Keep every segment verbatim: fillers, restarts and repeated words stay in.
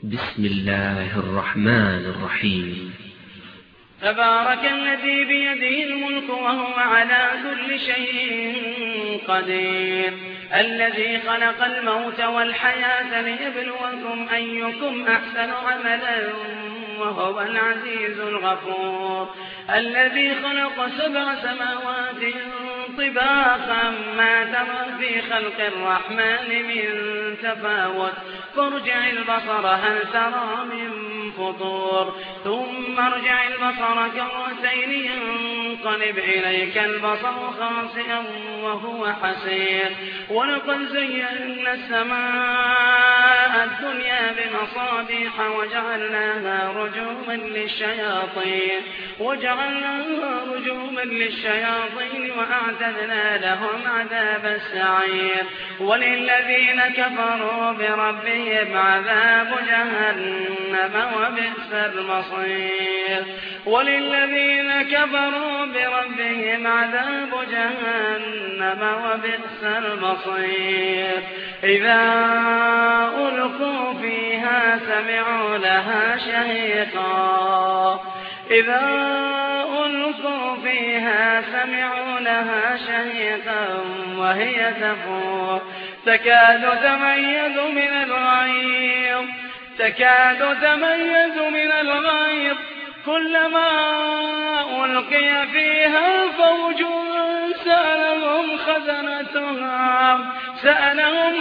بسم الله الرحمن الرحيم. تبارك الذي بيده الملك وهو على كل شيء قدير، الذي خلق الموت والحياة ليبلوكم أيكم أحسن عملا وهو العزيز الغفور، الذي خلق سبع سماوات طباقا ما ترى في خلق الرحمن من تفاوت، فارجع البصر هل ترى من فطور، ثم ارجع البصر كرتين ينقلب إليك البصر خاسئا وهو حسير، ولقد زينا السماء الدنيا بمصابيح وجعلناها رجوما للشياطين وجعلناها رجوما للشياطين وأعتدنا لهم عذاب السعير، وللذين كفروا بربهم عذاب جهنم وبئس المصير وللذين كفروا بربهم عذاب جهنم وبئس المصير إذا ألقوا فيها سمعوا لها شهيقا إذا ألقوا فيها سمعوا لها شهيقا وهي تفور تكاد تميز من الغيظ تكاد تميز من الغيظ كلما ألقي فيها فوج سألهم خزنتها سألهم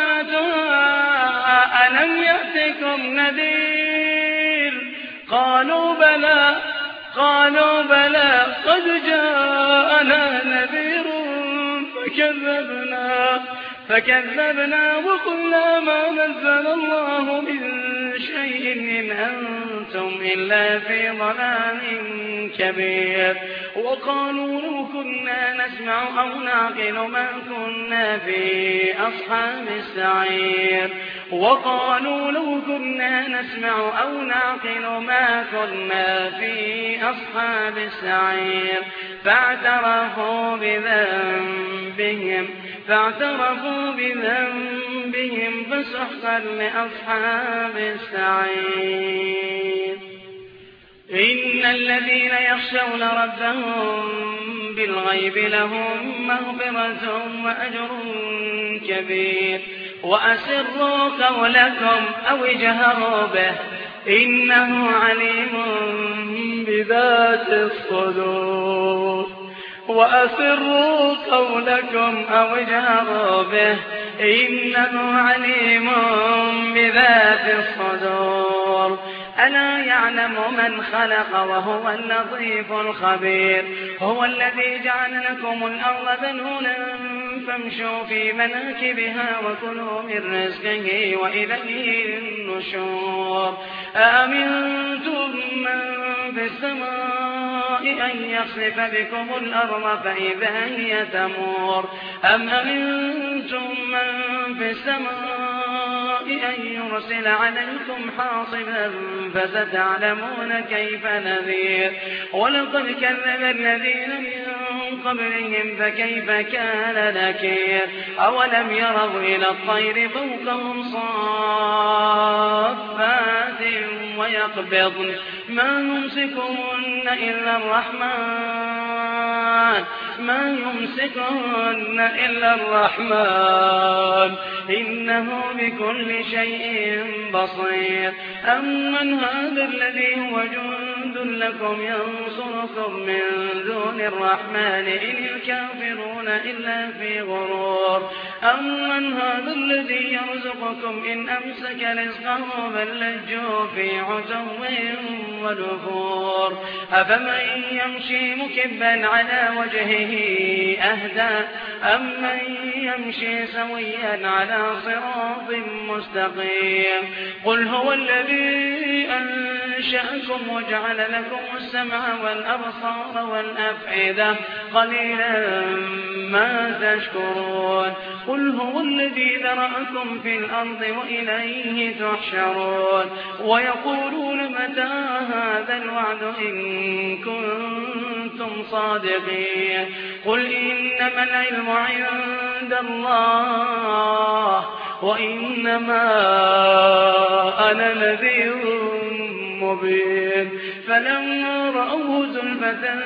خزنتها ألم يأتكم نذير قالوا بلى قالوا بلى قد جاءنا نذير فكذبنا فكذبنا وقلنا ما نزل الله من شيء إن أنتم إلا في ضلال كبير وقالوا لو كنا نسمع أو نعقل ما كنا في أصحاب السعير وقالوا لو كنا نسمع أو نعقل ما كنا في أصحاب السعير فاعترفوا بذنبهم فاعترفوا بذنبهم فسحقا لأصحاب السعير إن الذين يخشون ربهم بالغيب لهم مغفرة وأجر كبير وأسروا قولكم أو اجهروا به إنه عليم بذات الصدور وأسروا قولكم أو اجهروا به إنه عليم بذات الصدور ألا يعلم من خلق وهو اللطيف الخبير هو الذي جعل لكم الأرض ذلولا فامشوا في مناكبها وكلوا من رزقه وإليه النشور أأمنتم من في السماء أن يخسف بكم الأرض فإذا هي تمور أم أمنتم من في السماء أن يرسل عليكم حاصبا فستعلمون كيف نذير ولقد كذب الذين من قبلهم فكيف كان نكير أولم يروا إلى الطير فوقهم صافات ويقبضن ما يمسكهن إلا الرحمن ما يمسكهن إلا الرحمن إنه بكل شيء بصير أمن هذا الذي هو جند لكم ينصركم من دون الرحمن إن الكافرون إلا في غرور أمن هذا الذي يرزقكم إن أمسك رزقه بل لجوا في عتو ونفور أفمن يمشي مكبا على وجهه أهدى أمن يمشي سويا على صراط مستقيم قل هو الذي أنشأكم وجعل لكم السمع والأبصار والأفئدة قليلا ما تشكرون قل هو الذي ذرأكم في الأرض وإليه تحشرون ويقولون متى هذا الوعد إن كنتم صادقين قل إنما العلم عند الله وإنما أنا نذير مبين فلما رأوه زلفة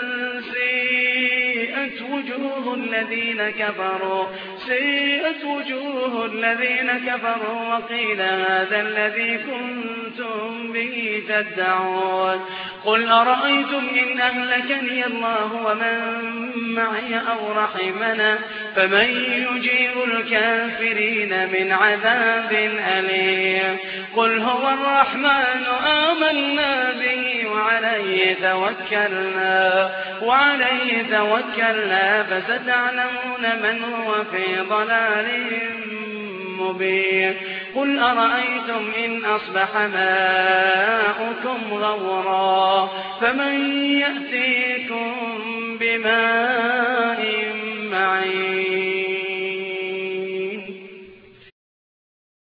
سيئت وجوه الذين كفروا سيئت وجوه الذين كفروا وقيل هذا الذي كنتم به تدعون قل أرأيتم إن أهلكني الله ومن معي أو رحمنا فمن يجير الكافرين من عذاب أليم قل هو الرحمن آمنا به وعليه توكلنا وعليه توكلنا فستعلمون من هو في ضلال مبين قل أرأيتم إن أصبح ماؤكم غورا فمن يأتيكم بماء